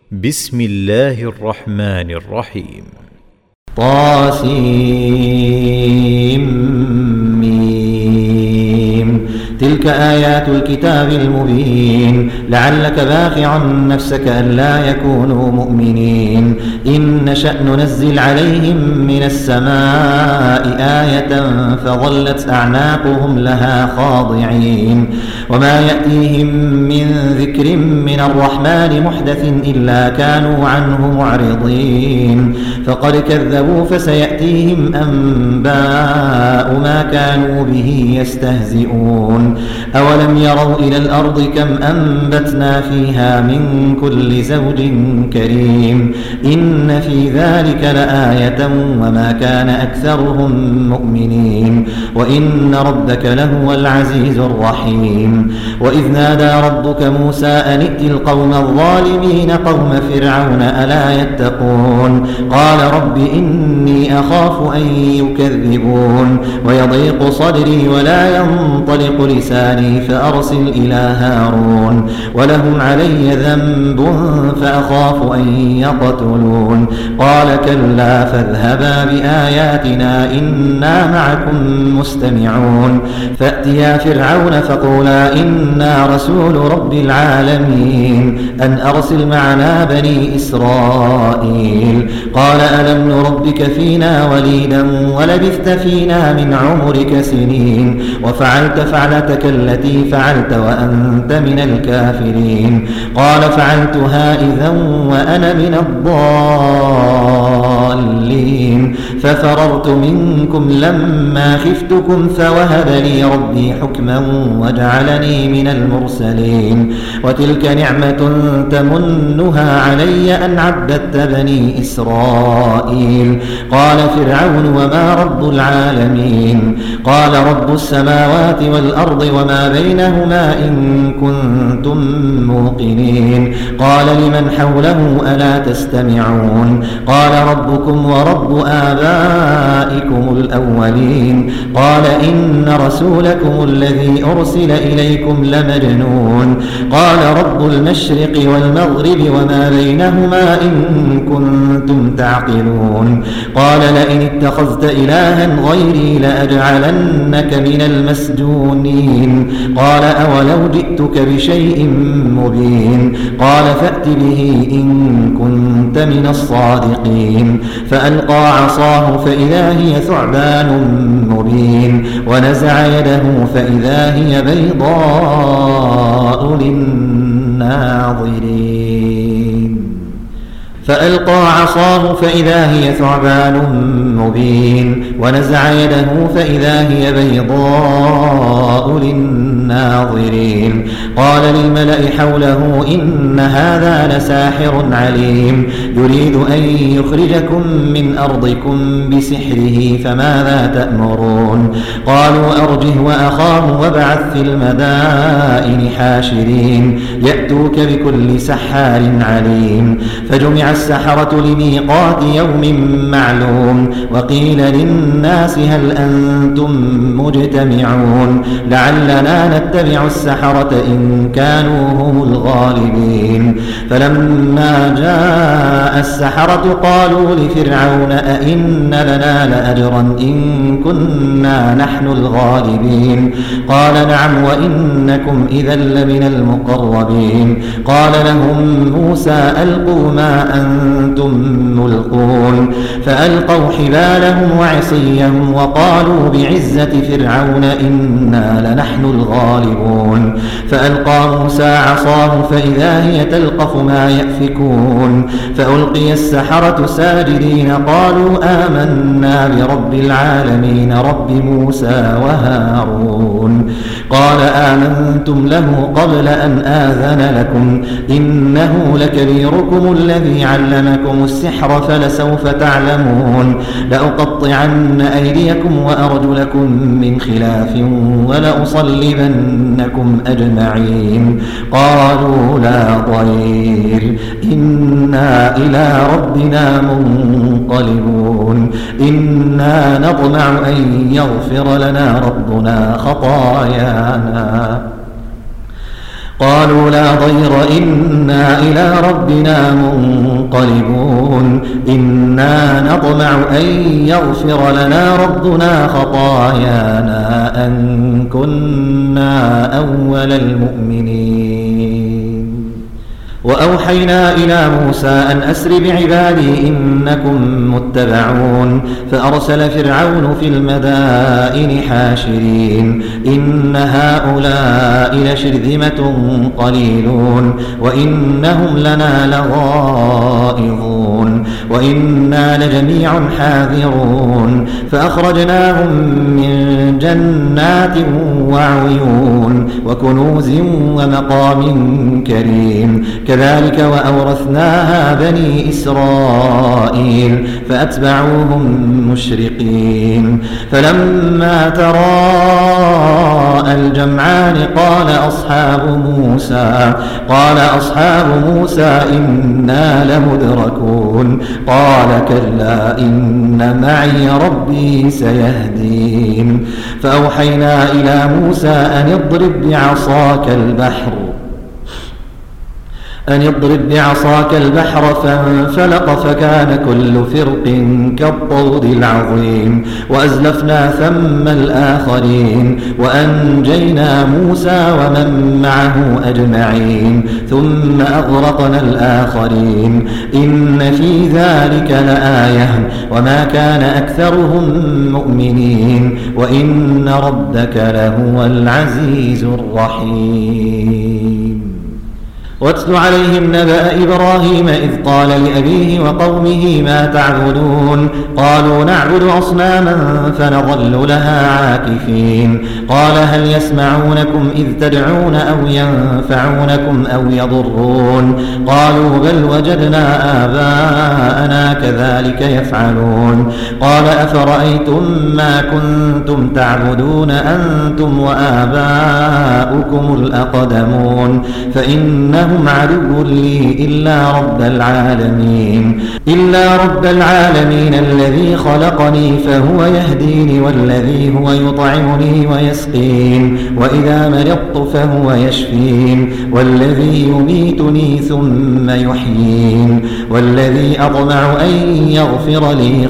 بسم الله الرحمن الرحيم. طاسيم. تلك آيات الكتاب المبين. لعلك باخع نفسك ألا يكونوا مؤمنين. إن نشأ ننزل عليهم من السماء آية فظلت أعناقهم لها خاضعين. وما يأتيهم من ذكر من الرحمن محدث إلا كانوا عنه معرضين. فقد كذبوا فسيأتيهم أنباء ما كانوا به يستهزئون. أولم يروا إلى الأرض كم أنبتنا فيها من كل زوج كريم. إن في ذلك لآية وما كان أكثرهم مؤمنين. وإن ربك لهو العزيز الرحيم. وإذ نادى ربك موسى أن ائت القوم الظالمين قوم فرعون ألا يتقون. قال رب إني أخاف أن يكذبون ويضيق صدري ولا ينطلق لساني فأرسل إلى هارون ولهم علي ذنب فأخاف أن يقتلون. قال كلا فاذهبا بآياتنا إنا معكم مستمعون. فأتيا فرعون فقولا إنا رسول رب العالمين أن أرسل معنا بني إسرائيل. قال ألم نربك فينا وليدا ولبثت فينا من عمرك سنين وفعلت فعلتك التي فعلت وأنت من الكافرين. قال فعلتها إذا وأنا من الضالين ففررت منكم لما خفتكم فوهب لي ربي حكما وجعلني من المرسلين. وتلك نعمة تمنها علي أن عبدت بني إسرائيل. قال فرعون وما رب العالمين. قال رب السماوات والأرض وما بينهما إن كنتم موقنين. قال لمن حوله ألا تستمعون. قال ربكم ورب آبائكم الأولين. قال إن رسولكم الذي أرسل إليكم لمجنون. قال رب المشرق والمغرب وما بينهما إن كنتم تعقلون. قال لئن اتخذت إلها غيري لأجعلنك من المسجونين. قال أولو جئتك بشيء مبين. قال فأت به إن كنت من الصادقين. فألقى عصاه فإذا هي ثعبان مبين ونزع يده فإذا هي بيضاء للناظرين. فألقى عصاه فإذا هي ثعبان مبين ونزع يده فإذا هي بيضاء للناظرين. قال للملأ حوله إن هذا لساحر عليم يريد أن يخرجكم من أرضكم بسحره فماذا تأمرون. قالوا أرجه وأخاه وابعث في المدائن حاشرين يأتوك بكل سحار عليم. فجمع السحرة لميقات يوم معلوم. وقيل للناس هل أنتم مجتمعون لعلنا نتبع السحرة إن كانوا هم الغالبين. فلما جاء السحرة قالوا لفرعون أئن لنا لأجرا إن كنا نحن الغالبين. قال نعم وإنكم إذا لمن المقربين. قال لهم موسى ألقوا ما أنتم ملقون. فألقوا حبالهم وعصيهم وقالوا بعزة فرعون إنا لنحن الغالبون. فألقى موسى عصاه فإذا هي تلقف ما يأفكون. فألقي السحرة ساجدين قالوا آمنا برب العالمين رب موسى وهارون. قال آمنتم له قبل أن آذن لكم إنه لكبيركم الذي علمكم السحر فلسوف تعلمون. لأقطعن أيديكم وأرجلكم من خلاف ولأصلبنكم أجمعين. قالوا لا ضير إنا إلى ربنا منقلبون. إنا نطمع أن يغفر لنا ربنا خطايانا قالوا لا ضير إنا إلى ربنا منقلبون إنا نطمع أن يغفر لنا ربنا خطايانا أن كنا أول المؤمنين. وأوحينا إلى موسى أن أسر بعبادي إنكم متبعون فأرسل فرعون في المدائن حاشرين إن هؤلاء لشرذمة قليلون وإنهم لنا لغائظون وإنا لجميع حاذرون فأخرجناهم من جنات وعيون وكنوز ومقام كريم كذلك وأورثناها بني إسرائيل فأتبعوهم مشرقين. فلما تراءى الجمعان قال أصحاب موسى إنا لمدركون قال كلا إن معي ربي سيهدين. فأوحينا إلى موسى أن يضرب بعصاك البحر فانفلق فكان كل فرق كالطود العظيم وأزلفنا ثم الآخرين وأنجينا موسى ومن معه أجمعين ثم أغرقنا الآخرين إن في ذلك لآية وما كان أكثرهم مؤمنين وإن ربك لهو العزيز الرحيم. واتل عليهم نبأ إبراهيم إذ قال لأبيه وقومه ما تعبدون قالوا نعبد أصناما فنظل لها عاكفين قال هل يسمعونكم إذ تدعون أو ينفعونكم أو يضرون قالوا بل وجدنا آباءنا كذلك يفعلون قال أفرأيتم ما كنتم تعبدون أنتم وآباؤكم الأقدمون فإنهم عدو لي إلا رب العالمين الذي خلقني فهو يهديني والذي هو يطعمني ويسقين وإذا مرضت فهو يشفين والذي يميتني ثم يحيين والذي أطمع أن يغفر لي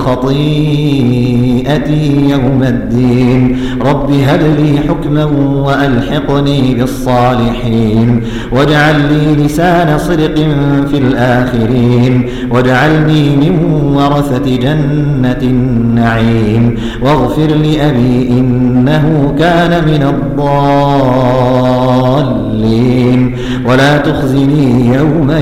خطيئتي يوم الدين رب هب لي حكما وألحقني بالصالحين واجعل لي لسان صدق في الآخرين واجعلني من ورثة جنة النعيم واغفر لأبي إنه كان من الضالين ولا تخزني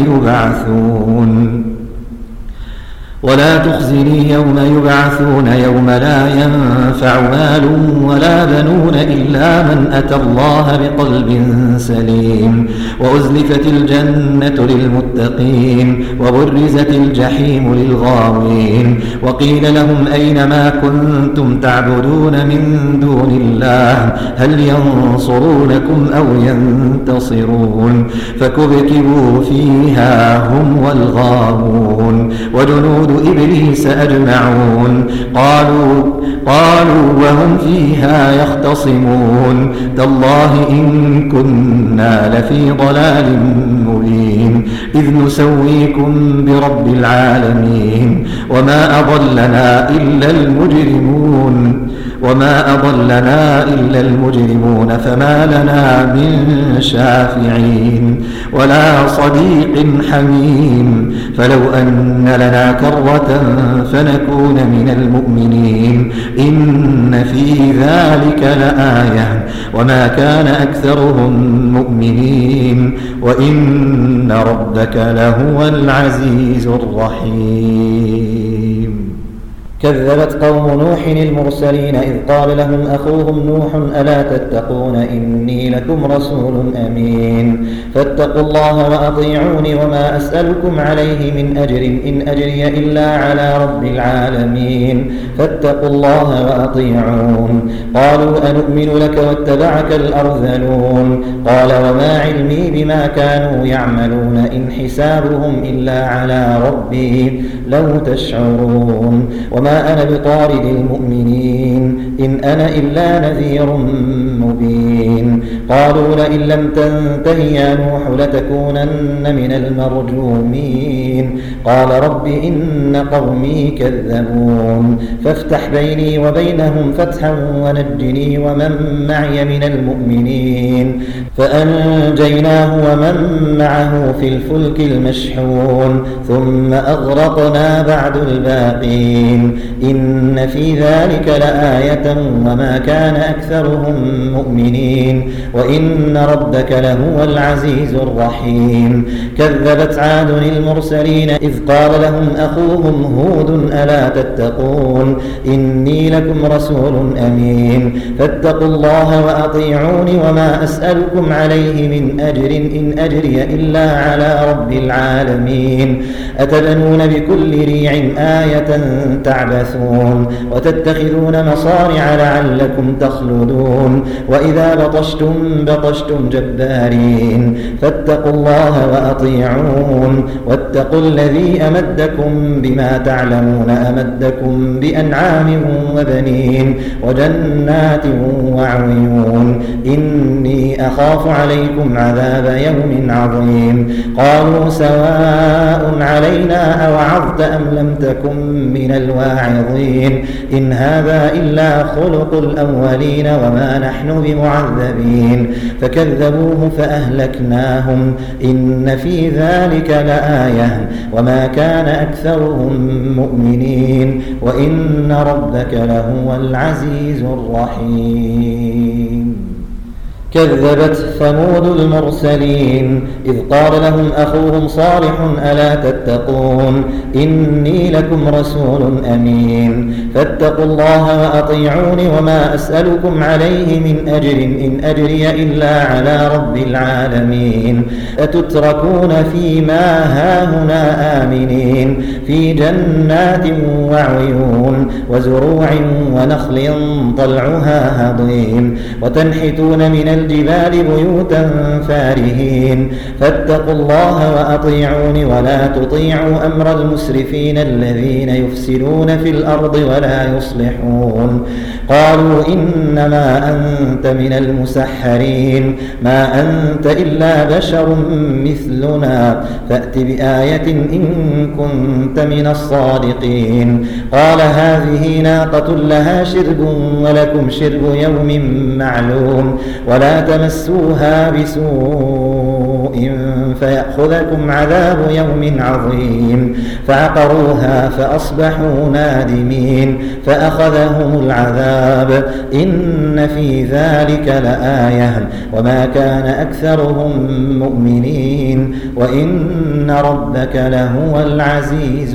يوم يبعثون يوم لا ينفع مال ولا بنون إلا من أتى الله بقلب سليم وأزلفت الجنة للمتقين وبرزت الجحيم للغاوين وقيل لهم أين ما كنتم تعبدون من دون الله هل ينصرونكم أو ينتصرون فكبكبوا فيها هم والغاوون وجنود إبليس أجمعون قالوا وهم فيها يختصمون تالله إن كنا لفي ضلال مبين إذ نسويكم برب العالمين وما أضلنا إلا المجرمون فما لنا من شافعين ولا صديق حميم فلو أن لنا كرة فنكون من المؤمنين إن في ذلك لآية وما كان أكثرهم مؤمنين وإن ربك لهو العزيز الرحيم. كذبت قوم نوح المرسلين إذ قال لهم أخوهم نوح ألا تتقون إني لكم رسول أمين فاتقوا الله وأطيعوني وما أسألكم عليه من أجر إن أجري إلا على رب العالمين فاتقوا الله وأطيعون. قالوا أنؤمن لك واتبعك الأرذلون قال وما علمي بما كانوا يعملون إن حسابهم إلا على ربي لو تشعرون وما وما أنا بطارد المؤمنين إن أنا إلا نذير مبين. قالوا لئن لم تنته يا نوح لتكونن من المرجومين. قال رب إن قومي كذبون فافتح بيني وبينهم فتحا ونجني ومن معي من المؤمنين. فأنجيناه ومن معه في الفلك المشحون ثم أغرقنا بعد الباقين. إن في ذلك لآية وما كان أكثرهم مؤمنين وإن ربك لهو العزيز الرحيم. كذبت عاد المرسلين إذ قال لهم أخوهم هود ألا تتقون إني لكم رسول أمين فاتقوا الله وأطيعون وما أسألكم عليه من أجر إن أجري إلا على رب العالمين. أتبنون بكل ريع آية تعبثون وتتخذون مصارع لعلكم تخلدون وإذا بطشتم بطشتم جبارين فاتقوا الله وأطيعون واتقوا الذي أمدكم بما تعلمون أمدكم بأنعام وبنين وجنات وعيون إني أخاف عليكم عذاب يوم عظيم. قالوا سواء علينا أوعظت أم لم تكن من الواعظين إن هذا إلا خلق الأولين وما نحن بمعذبين. فكذبوه فأهلكناهم إن في ذلك لآية وما كان أكثرهم مؤمنين وإن ربك لهو العزيز الرحيم. كذبت ثمود المرسلين إذ قال لهم أخوهم صالح ألا تتقون إني لكم رسول أمين فاتقوا الله وأطيعون وما أسألكم عليه من أجر إن أجري إلا على رب العالمين. أتتركون فيما هاهنا آمنين في جنات وعيون وزروع ونخل طلعها هضيم وتنحتون من الجبال بيوتا فارهين فاتقوا الله وأطيعون ولا تطيعوا أمر المسرفين الذين يفسدون في الأرض ولا يصلحون. قالوا إنما أنت من المسحرين ما أنت إلا بشر مثلنا فأت بآية إن كنت من الصادقين. قال هذه ناقة لها شرب ولكم شرب يوم معلوم ولا تمسوها بسوء فيأخذكم عذاب يوم عظيم. فعقروها فأصبحوا نادمين فأخذهم العذاب إن في ذلك لآية وما كان أكثرهم مؤمنين وإن ربك لهو العزيز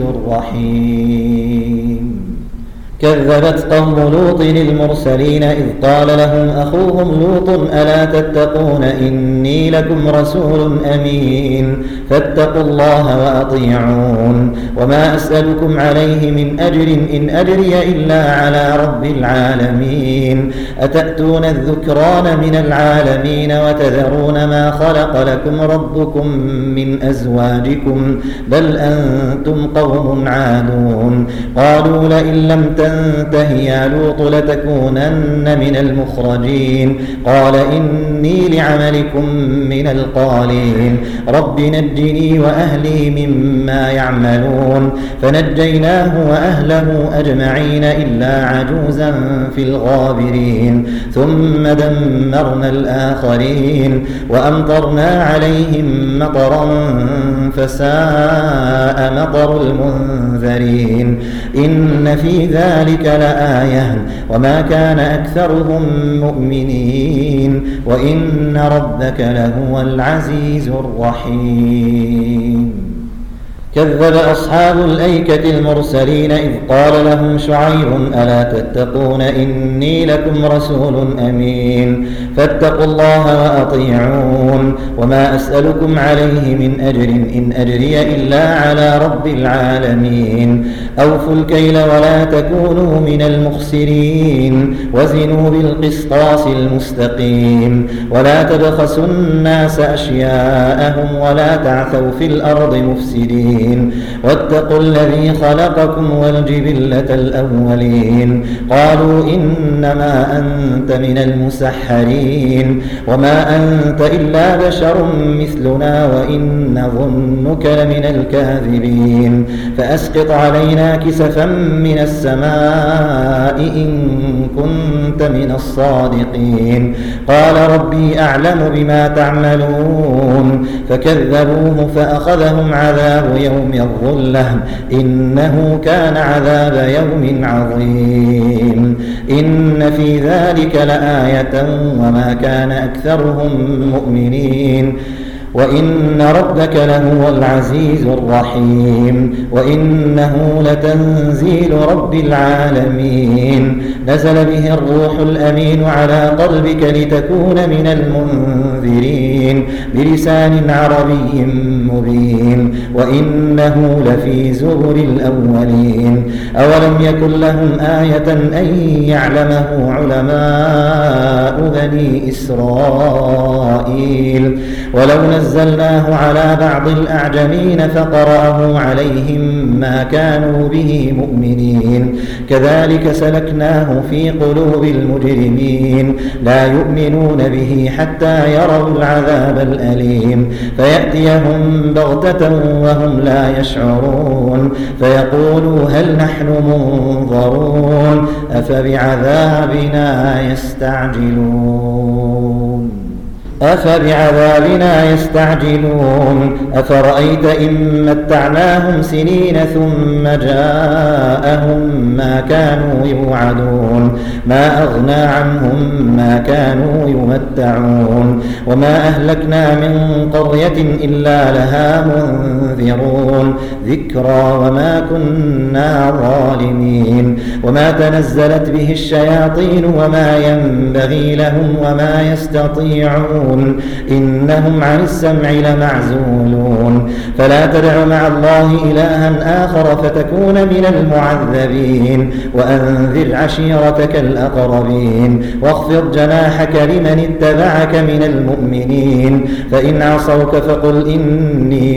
الرحيم. كذبت قوم لوط المرسلين إذ قال لهم أخوهم لوط ألا تتقون إني لكم رسول أمين فاتقوا الله وأطيعون وما أسألكم عليه من أجر إن أجري إلا على رب العالمين. أتأتون الذكران من العالمين وتذرون ما خلق لكم ربكم من أزواجكم بل أنتم قوم عادون. قالوا لئن لم تنته يا لوط لتكونن من المخرجين. قال إني لعملكم من القالين رب نجني وأهلي مما يعملون. فنجيناه وأهله أجمعين إلا عجوزا في الغابرين ثم دمرنا الآخرين وأمطرنا عليهم مطرا فساء مطر المنذرين. إن في ذلك لآية وما كان أكثرهم مؤمنين وإن ربك لهو العزيز الرحيم. كذب أصحاب الأيكة المرسلين إذ قال لهم شعيب ألا تتقون إني لكم رسول أمين فاتقوا الله وأطيعون وما أسألكم عليه من أجر إن أجري إلا على رب العالمين. أوفوا الكيل ولا تكونوا من المخسرين وزنوا بالقسطاس المستقيم ولا تبخسوا الناس أشياءهم ولا تعثوا في الأرض مفسدين المرسلين واتقوا الذي خلقكم والجبلة الأولين قالوا إنما أنت من المسحرين وما أنت إلا بشر مثلنا وإن نظنك لمن الكاذبين فأسقط علينا كسفا من السماء إن كنت من الصادقين قال ربي أعلم بما تعملون فكذبوه فأخذهم عذاب يوم الظلة إنه كان عذاب يوم عظيم إن في ذلك لآية وما كان أكثرهم مؤمنين وإن ربك لهو العزيز الرحيم وإنه لتنزيل رب العالمين نزل به الروح الأمين على قلبك لتكون من المنذرين بلسان عربي مبين وإنه لفي زبر الأولين أولم يكن لهم آية أن يعلمه علماء بني إسرائيل ولو نزلناه على بعض الأعجمين فقرأه عليهم ما كانوا به مؤمنين كذلك سلكناه في قلوب المجرمين لا يؤمنون به حتى يروا العذاب الأليم فيأتيهم بغتة وهم لا يشعرون فيقولوا هل نحن منظرون أفبعذابنا يستعجلون أفرأيت إن متعناهم سنين ثم جاءهم ما كانوا يوعدون ما أغنى عنهم ما كانوا يمتعون وما أهلكنا من قرية إلا لها منذرون ذكرى وما كنا ظالمين وما تنزلت به الشياطين وما ينبغي لهم وما يستطيعون إنهم عن السمع لمعزولون فلا تدع مع الله إلها آخر فتكون من المعذبين وأنذر عشيرتك الأقربين واخفض جناحك لمن اتبعك من المؤمنين فإن عصوك فقل إني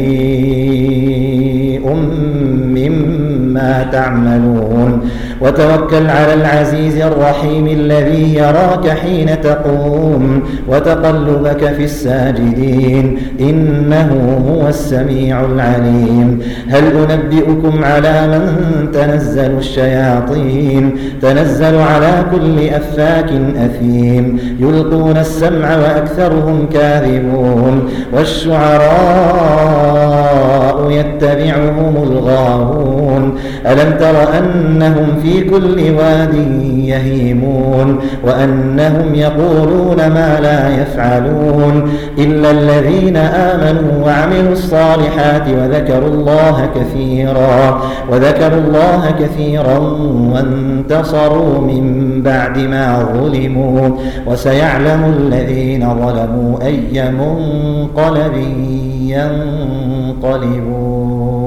بريء مما تعملون وتوكل على العزيز الرحيم الذي يراك حين تقوم وتقلبك في الساجدين إنه هو السميع العليم هل أنبئكم على من تنزل الشياطين تنزل على كل أفاك أثيم يلقون السمع وأكثرهم كاذبون والشعراء يتبعهم الغاوون ألم تر أنهم في كل واد يهيمون وأنهم يقولون ما لا يفعلون إلا الذين آمنوا وعملوا الصالحات وذكروا الله كثيرا وانتصروا من بعد ما ظلموا وسيعلم الذين ظلموا أي منقلب ينقلبون